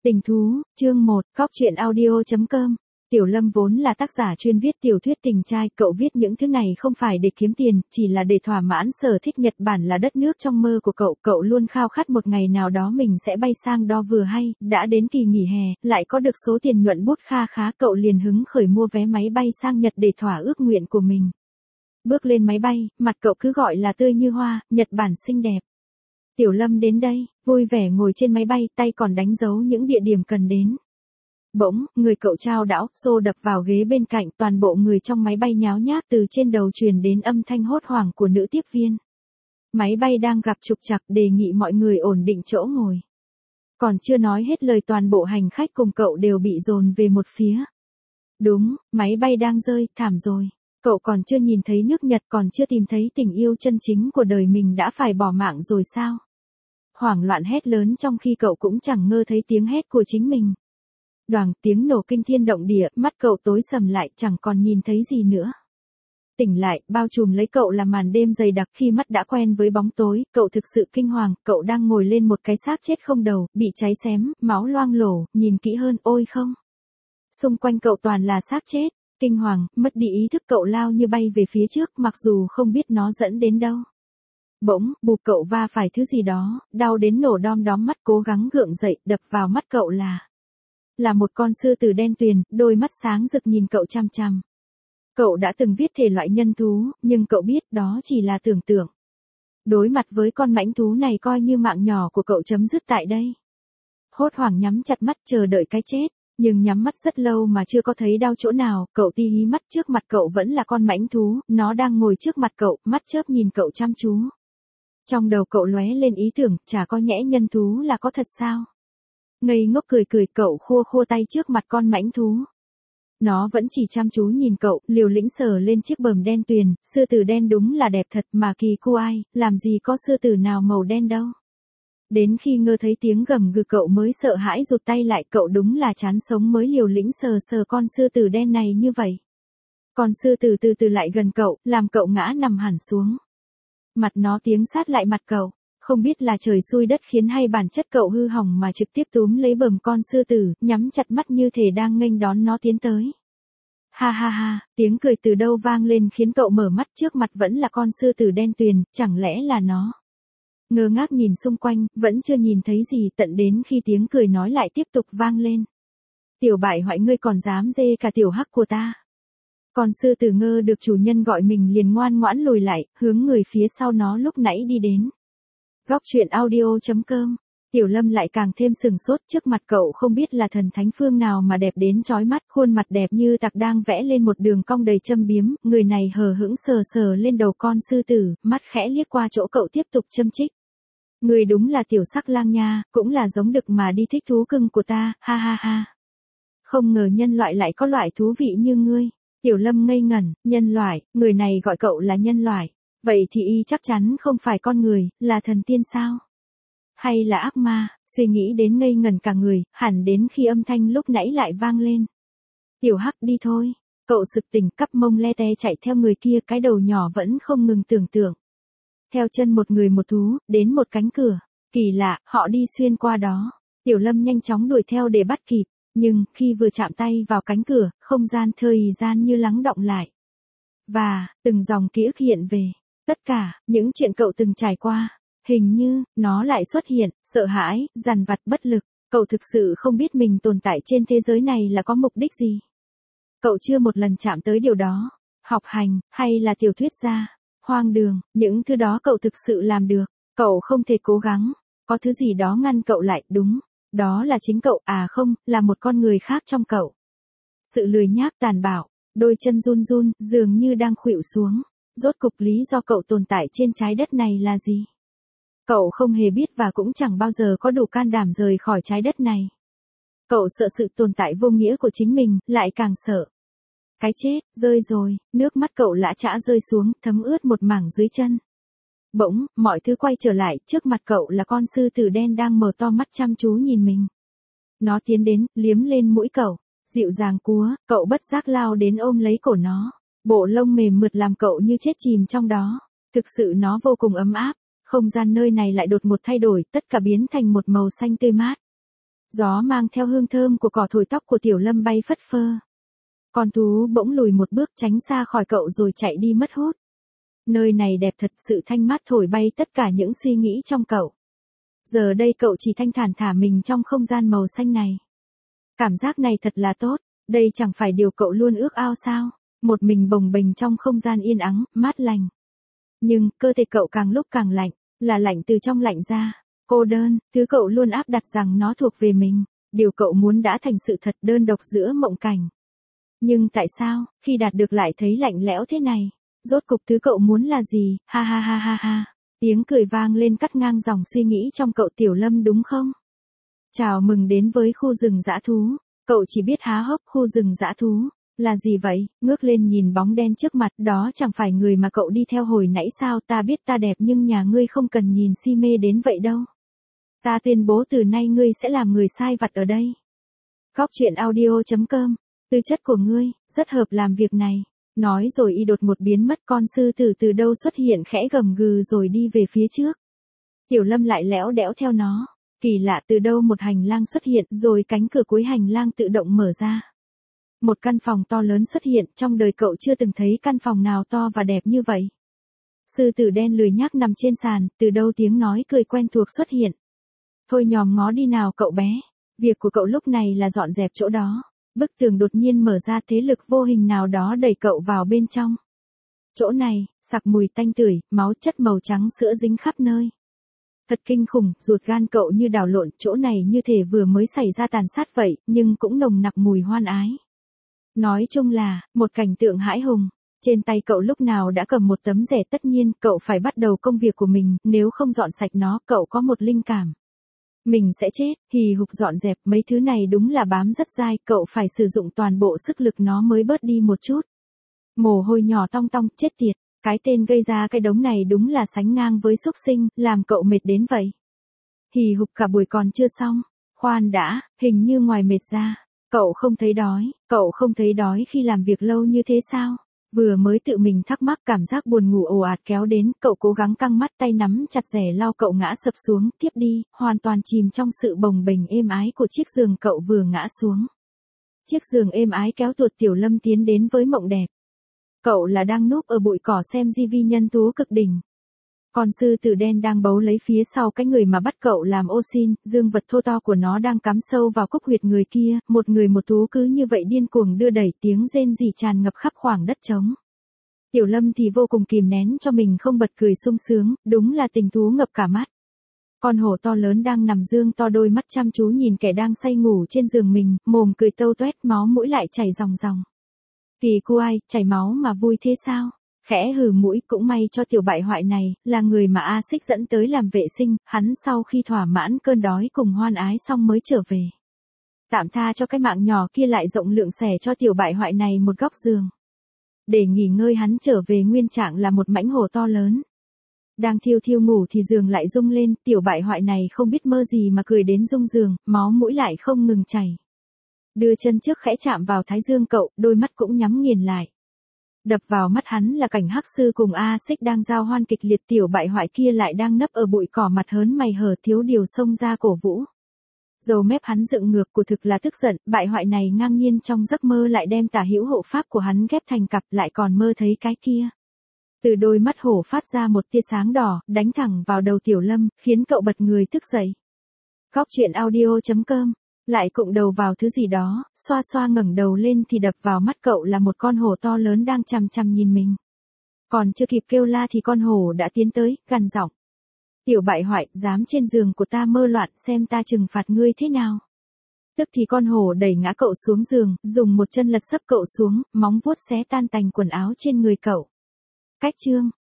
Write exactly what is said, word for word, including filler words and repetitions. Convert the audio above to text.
Tình thú, chương một, cóc truyện audio chấm com. Tiểu Lâm vốn là tác giả chuyên viết tiểu thuyết tình trai, cậu viết những thứ này không phải để kiếm tiền, chỉ là để thỏa mãn sở thích Nhật Bản là đất nước trong mơ của cậu, cậu luôn khao khát một ngày nào đó mình sẽ bay sang đó vừa hay, đã đến kỳ nghỉ hè, lại có được số tiền nhuận bút kha khá, cậu liền hứng khởi mua vé máy bay sang Nhật để thỏa ước nguyện của mình. Bước lên máy bay, mặt cậu cứ gọi là tươi như hoa, Nhật Bản xinh đẹp. Tiểu Lâm đến đây, vui vẻ ngồi trên máy bay, tay còn đánh dấu những địa điểm cần đến. Bỗng, người cậu chao đảo, xô đập vào ghế bên cạnh, toàn bộ người trong máy bay nháo nhác, từ trên đầu truyền đến âm thanh hốt hoảng của nữ tiếp viên. Máy bay đang gặp trục trặc, đề nghị mọi người ổn định chỗ ngồi. Còn chưa nói hết lời, toàn bộ hành khách cùng cậu đều bị dồn về một phía. Đúng, máy bay đang rơi, thảm rồi. Cậu còn chưa nhìn thấy nước Nhật, còn chưa tìm thấy tình yêu chân chính của đời mình đã phải bỏ mạng rồi sao? Hoảng loạn hét lớn trong khi cậu cũng chẳng ngơ thấy tiếng hét của chính mình. Đoàng, tiếng nổ kinh thiên động địa, mắt cậu tối sầm lại, chẳng còn nhìn thấy gì nữa. Tỉnh lại, bao trùm lấy cậu là màn đêm dày đặc, khi mắt đã quen với bóng tối, cậu thực sự kinh hoàng, cậu đang ngồi lên một cái xác chết không đầu, bị cháy xém, máu loang lổ, nhìn kỹ hơn, ôi không. Xung quanh cậu toàn là xác chết. Kinh hoàng, mất đi ý thức, cậu lao như bay về phía trước, mặc dù không biết nó dẫn đến đâu. Bỗng, bụp, cậu va phải thứ gì đó, đau đến nổ đom đóm mắt, cố gắng gượng dậy, đập vào mắt cậu là là một con sư tử đen tuyền, đôi mắt sáng rực nhìn cậu chằm chằm. Cậu đã từng viết thể loại nhân thú, nhưng cậu biết đó chỉ là tưởng tượng. Đối mặt với con mãnh thú này, coi như mạng nhỏ của cậu chấm dứt tại đây. Hốt hoảng nhắm chặt mắt chờ đợi cái chết. Nhưng nhắm mắt rất lâu mà chưa có thấy đau chỗ nào, cậu ti hí mắt, trước mặt cậu vẫn là con mãnh thú, nó đang ngồi trước mặt cậu, mắt chớp nhìn cậu chăm chú. Trong đầu cậu lóe lên ý tưởng, chả có nhẽ nhân thú là có thật sao? Ngây ngốc cười cười, cậu khua khua tay trước mặt con mãnh thú. Nó vẫn chỉ chăm chú nhìn cậu, liều lĩnh sờ lên chiếc bờm đen tuyền, sư tử đen đúng là đẹp thật, mà kỳ cu ai, làm gì có sư tử nào màu đen đâu. Đến khi ngơ thấy tiếng gầm gừ, cậu mới sợ hãi rụt tay lại, cậu đúng là chán sống mới liều lĩnh sờ sờ con sư tử đen này như vậy. Con sư tử từ từ lại gần cậu, làm cậu ngã nằm hẳn xuống. Mặt nó tiến sát lại mặt cậu, không biết là trời xui đất khiến hay bản chất cậu hư hỏng mà trực tiếp túm lấy bờm con sư tử, nhắm chặt mắt như thể đang nghênh đón nó tiến tới. Ha ha ha, tiếng cười từ đâu vang lên khiến cậu mở mắt, trước mặt vẫn là con sư tử đen tuyền, chẳng lẽ là nó? Ngơ ngác nhìn xung quanh, vẫn chưa nhìn thấy gì, tận đến khi tiếng cười nói lại tiếp tục vang lên. Tiểu bại hoại, ngươi còn dám dê cả tiểu hắc của ta. Con sư tử ngơ được chủ nhân gọi mình liền ngoan ngoãn lùi lại, hướng người phía sau nó lúc nãy đi đến. Góc truyện audio chấm com. Tiểu Lâm lại càng thêm sừng sốt, trước mặt cậu không biết là thần thánh phương nào mà đẹp đến chói mắt, khuôn mặt đẹp như tạc đang vẽ lên một đường cong đầy châm biếm, người này hờ hững sờ sờ lên đầu con sư tử, mắt khẽ liếc qua chỗ cậu tiếp tục châm chích. Người đúng là tiểu sắc lang nha, cũng là giống đực mà đi thích thú cưng của ta, ha ha ha. Không ngờ nhân loại lại có loại thú vị như ngươi. Tiểu Lâm ngây ngẩn, nhân loại, người này gọi cậu là nhân loại. Vậy thì y chắc chắn không phải con người, là thần tiên sao? Hay là ác ma? Suy nghĩ đến ngây ngẩn cả người, hẳn đến khi âm thanh lúc nãy lại vang lên. Tiểu Hắc, đi thôi. Cậu sực tỉnh, cắp mông le te chạy theo người kia, cái đầu nhỏ vẫn không ngừng tưởng tượng. Theo chân một người một thú, đến một cánh cửa. Kỳ lạ, họ đi xuyên qua đó. Tiểu Lâm nhanh chóng đuổi theo để bắt kịp. Nhưng, khi vừa chạm tay vào cánh cửa, không gian thời gian như lắng đọng lại. Và, từng dòng ký ức hiện về. Tất cả, những chuyện cậu từng trải qua. Hình như, nó lại xuất hiện, sợ hãi, dằn vặt, bất lực. Cậu thực sự không biết mình tồn tại trên thế giới này là có mục đích gì. Cậu chưa một lần chạm tới điều đó. Học hành, hay là tiểu thuyết gia. Hoang đường, những thứ đó cậu thực sự làm được. Cậu không thể cố gắng. Có thứ gì đó ngăn cậu lại, đúng. Đó là chính cậu, à không, là một con người khác trong cậu. Sự lười nhác tàn bạo, đôi chân run run, dường như đang khuỵu xuống. Rốt cục lý do cậu tồn tại trên trái đất này là gì? Cậu không hề biết và cũng chẳng bao giờ có đủ can đảm rời khỏi trái đất này. Cậu sợ sự tồn tại vô nghĩa của chính mình, lại càng sợ. Cái chết, rơi rồi, nước mắt cậu lã chã rơi xuống, thấm ướt một mảng dưới chân. Bỗng, mọi thứ quay trở lại, trước mặt cậu là con sư tử đen đang mở to mắt chăm chú nhìn mình. Nó tiến đến, liếm lên mũi cậu, dịu dàng cúa, cậu bất giác lao đến ôm lấy cổ nó. Bộ lông mềm mượt làm cậu như chết chìm trong đó. Thực sự nó vô cùng ấm áp. Không gian nơi này lại đột một thay đổi, tất cả biến thành một màu xanh tươi mát. Gió mang theo hương thơm của cỏ thổi tóc của Tiểu Lâm bay phất phơ. Con thú bỗng lùi một bước tránh xa khỏi cậu rồi chạy đi mất hút. Nơi này đẹp thật, sự thanh mát thổi bay tất cả những suy nghĩ trong cậu. Giờ đây cậu chỉ thanh thản thả mình trong không gian màu xanh này. Cảm giác này thật là tốt, đây chẳng phải điều cậu luôn ước ao sao, một mình bồng bềnh trong không gian yên ắng, mát lành. Nhưng, cơ thể cậu càng lúc càng lạnh, là lạnh từ trong lạnh ra, cô đơn, thứ cậu luôn áp đặt rằng nó thuộc về mình, điều cậu muốn đã thành sự thật đơn độc giữa mộng cảnh. Nhưng tại sao, khi đạt được lại thấy lạnh lẽo thế này? Rốt cục thứ cậu muốn là gì? Ha ha ha ha ha. Tiếng cười vang lên cắt ngang dòng suy nghĩ trong cậu. Tiểu Lâm đúng không? Chào mừng đến với khu rừng dã thú. Cậu chỉ biết há hốc. Khu rừng dã thú là gì vậy? Ngước lên nhìn bóng đen trước mặt, đó chẳng phải người mà cậu đi theo hồi nãy sao? Ta biết ta đẹp nhưng nhà ngươi không cần nhìn si mê đến vậy đâu. Ta tuyên bố từ nay ngươi sẽ làm người sai vặt ở đây. Góc truyện audio chấm com. Tư chất của ngươi rất hợp làm việc này. Nói rồi y đột một biến mất. Con sư tử từ đâu xuất hiện khẽ gầm gừ rồi đi về phía trước. Tiểu Lâm lại lẽo đẽo theo nó. Kỳ lạ, từ đâu một hành lang xuất hiện rồi cánh cửa cuối hành lang tự động mở ra. Một căn phòng to lớn xuất hiện, trong đời cậu chưa từng thấy căn phòng nào to và đẹp như vậy. Sư tử đen lười nhác nằm trên sàn, từ đâu tiếng nói cười quen thuộc xuất hiện. Thôi nhòm ngó đi nào cậu bé, việc của cậu lúc này là dọn dẹp chỗ đó. Bức tường đột nhiên mở ra, thế lực vô hình nào đó đẩy cậu vào bên trong. Chỗ này, sặc mùi tanh tưởi, máu chất màu trắng sữa dính khắp nơi. Thật kinh khủng, ruột gan cậu như đảo lộn, chỗ này như thể vừa mới xảy ra tàn sát vậy, nhưng cũng nồng nặc mùi hoan ái. Nói chung là, một cảnh tượng hãi hùng. Trên tay cậu lúc nào đã cầm một tấm rẻ, tất nhiên, cậu phải bắt đầu công việc của mình, nếu không dọn sạch nó, cậu có một linh cảm. Mình sẽ chết, hì hục dọn dẹp, mấy thứ này đúng là bám rất dai, cậu phải sử dụng toàn bộ sức lực nó mới bớt đi một chút. Mồ hôi nhỏ tong tong, chết tiệt, cái tên gây ra cái đống này đúng là sánh ngang với súc sinh, làm cậu mệt đến vậy. Hì hục cả buổi còn chưa xong, khoan đã, hình như ngoài mệt ra, cậu không thấy đói, cậu không thấy đói khi làm việc lâu như thế sao? Vừa mới tự mình thắc mắc, cảm giác buồn ngủ ồ ạt kéo đến, cậu cố gắng căng mắt, tay nắm chặt rẻ lau, cậu ngã sập xuống, tiếp đi, hoàn toàn chìm trong sự bồng bềnh êm ái của chiếc giường. Cậu vừa ngã xuống, chiếc giường êm ái kéo tuột Tiểu Lâm tiến đến với mộng đẹp. Cậu là đang núp ở bụi cỏ xem tivi nhân thú cực đỉnh. Con sư tử đen đang bấu lấy phía sau cái người mà bắt cậu làm ô xin, dương vật thô to của nó đang cắm sâu vào cúc huyệt người kia, một người một thú cứ như vậy điên cuồng đưa đẩy, tiếng rên rỉ tràn ngập khắp khoảng đất trống. Tiểu Lâm thì vô cùng kìm nén cho mình không bật cười sung sướng, đúng là tình thú ngập cả mắt. Con hổ to lớn đang nằm dương to đôi mắt chăm chú nhìn kẻ đang say ngủ trên giường mình, mồm cười tâu toét, máu mũi lại chảy ròng ròng. Kỳ quái, chảy máu mà vui thế sao? Khẽ hừ mũi, cũng may cho tiểu bại hoại này, là người mà A Xích dẫn tới làm vệ sinh, hắn sau khi thỏa mãn cơn đói cùng hoan ái xong mới trở về. Tạm tha cho cái mạng nhỏ kia, lại rộng lượng xẻ cho tiểu bại hoại này một góc giường. Để nghỉ ngơi, hắn trở về nguyên trạng là một mãnh hổ to lớn. Đang thiêu thiêu ngủ thì giường lại rung lên, tiểu bại hoại này không biết mơ gì mà cười đến rung giường, máu mũi lại không ngừng chảy. Đưa chân trước khẽ chạm vào thái dương cậu, đôi mắt cũng nhắm nghiền lại. Đập vào mắt hắn là cảnh hắc sư cùng A Xích đang giao hoan kịch liệt, tiểu bại hoại kia lại đang nấp ở bụi cỏ mặt hớn mày hở, thiếu điều xông ra cổ vũ. Dầu mép hắn dựng ngược, của thực là tức giận, bại hoại này ngang nhiên trong giấc mơ lại đem tả hữu hộ pháp của hắn ghép thành cặp, lại còn mơ thấy cái kia. Từ đôi mắt hổ phát ra một tia sáng đỏ, đánh thẳng vào đầu Tiểu Lâm, khiến cậu bật người thức dậy. Góc truyện audio chấm com. Lại cụng đầu vào thứ gì đó, xoa xoa ngẩng đầu lên thì đập vào mắt cậu là một con hổ to lớn đang chằm chằm nhìn mình. Còn chưa kịp kêu la thì con hổ đã tiến tới, gằn giọng. Tiểu bại hoại, dám trên giường của ta mơ loạn, xem ta trừng phạt ngươi thế nào. Tức thì con hổ đẩy ngã cậu xuống giường, dùng một chân lật sấp cậu xuống, móng vuốt xé tan tành quần áo trên người cậu. Cách chương.